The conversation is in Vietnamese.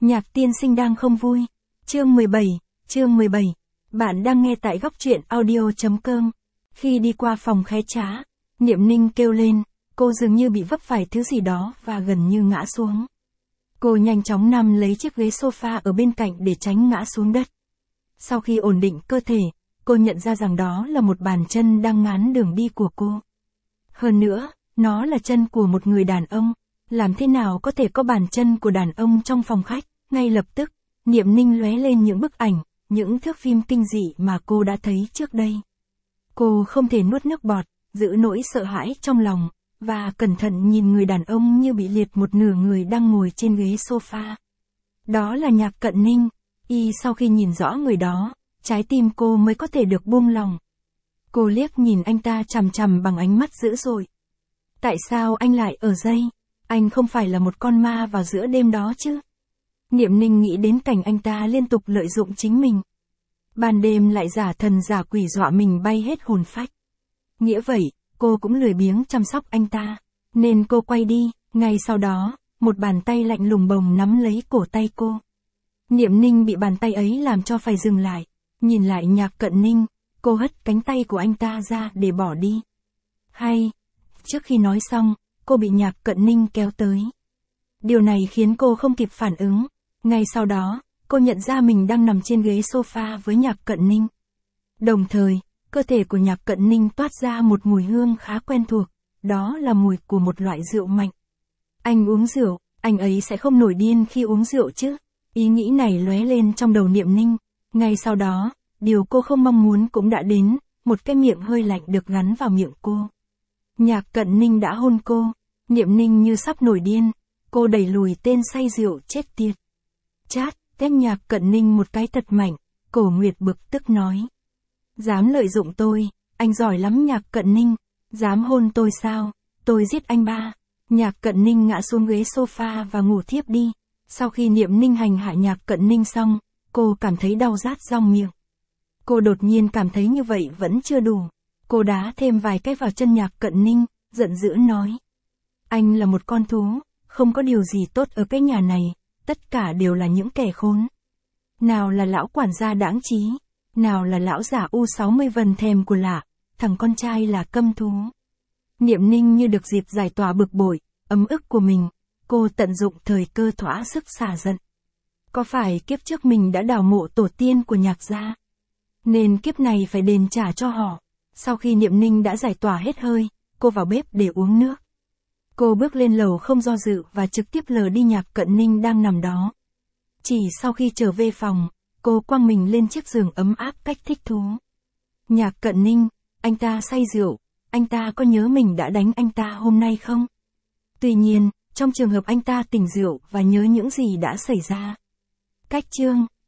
Nhạc tiên sinh đang không vui. Chương 17. Bạn đang nghe tại góc truyện audio.com. Khi đi qua phòng khé trá, Niệm Ninh kêu lên, cô dường như bị vấp phải thứ gì đó và gần như ngã xuống. Cô nhanh chóng nằm lấy chiếc ghế sofa ở bên cạnh để tránh ngã xuống đất. Sau khi ổn định cơ thể, cô nhận ra rằng đó là một bàn chân đang ngán đường đi của cô. Hơn nữa, nó là chân của một người đàn ông. Làm thế nào có thể có bàn chân của đàn ông trong phòng khách? Ngay lập tức, Niệm Ninh lóe lên những bức ảnh, những thước phim kinh dị mà cô đã thấy trước đây. Cô không thể nuốt nước bọt, giữ nỗi sợ hãi trong lòng, và cẩn thận nhìn người đàn ông như bị liệt một nửa người đang ngồi trên ghế sofa. Đó là Nhạc Cận Ninh. Sau khi nhìn rõ người đó, trái tim cô mới có thể được buông lòng. Cô liếc nhìn anh ta chằm chằm bằng ánh mắt dữ dội. Tại sao anh lại ở đây? Anh không phải là một con ma vào giữa đêm đó chứ? Niệm Ninh nghĩ đến cảnh anh ta liên tục lợi dụng chính mình. Ban đêm lại giả thần giả quỷ dọa mình bay hết hồn phách. Nghĩa vậy, cô cũng lười biếng chăm sóc anh ta. Nên cô quay đi, ngay sau đó, một bàn tay lạnh lùng bồng nắm lấy cổ tay cô. Niệm Ninh bị bàn tay ấy làm cho phải dừng lại. Nhìn lại Nhạc Cận Ninh, cô hất cánh tay của anh ta ra để bỏ đi. Trước khi nói xong, cô bị Nhạc Cận Ninh kéo tới. Điều này khiến cô không kịp phản ứng. Ngay sau đó, cô nhận ra mình đang nằm trên ghế sofa với Nhạc Cận Ninh. Đồng thời, cơ thể của Nhạc Cận Ninh toát ra một mùi hương khá quen thuộc, đó là mùi của một loại rượu mạnh. Anh uống rượu, anh ấy sẽ không nổi điên khi uống rượu chứ? Ý nghĩ này lóe lên trong đầu Niệm Ninh. Ngay sau đó, điều cô không mong muốn cũng đã đến, một cái miệng hơi lạnh được gắn vào miệng cô. Nhạc Cận Ninh đã hôn cô. Niệm Ninh như sắp nổi điên. Cô đẩy lùi tên say rượu chết tiệt. Chát, tép Nhạc Cận Ninh một cái thật mạnh. Cổ Nguyệt bực tức nói. Dám lợi dụng tôi, anh giỏi lắm Nhạc Cận Ninh. Dám hôn tôi sao? Tôi giết anh ba. Nhạc Cận Ninh ngã xuống ghế sofa và ngủ thiếp đi. Sau khi Niệm Ninh hành hạ Nhạc Cận Ninh xong, cô cảm thấy đau rát rong miệng. Cô đột nhiên cảm thấy như vậy vẫn chưa đủ. Cô đá thêm vài cái vào chân Nhạc Cận Ninh, giận dữ nói. Anh là một con thú, không có điều gì tốt ở cái nhà này, tất cả đều là những kẻ khốn. Nào là lão quản gia đãng trí, nào là lão giả U60 vần thèm của lạ, thằng con trai là câm thú. Niệm Ninh như được dịp giải tỏa bực bội, ấm ức của mình, cô tận dụng thời cơ thỏa sức xả giận. Có phải kiếp trước mình đã đào mộ tổ tiên của Nhạc gia? Nên kiếp này phải đền trả cho họ. Sau khi Niệm Ninh đã giải tỏa hết hơi, cô vào bếp để uống nước. Cô bước lên lầu không do dự và trực tiếp lờ đi Nhạc Cận Ninh đang nằm đó. Chỉ sau khi trở về phòng, cô quăng mình lên chiếc giường ấm áp cách thích thú. Nhạc Cận Ninh, anh ta say rượu, anh ta có nhớ mình đã đánh anh ta hôm nay không? Tuy nhiên, trong trường hợp anh ta tỉnh rượu và nhớ những gì đã xảy ra. Cách chương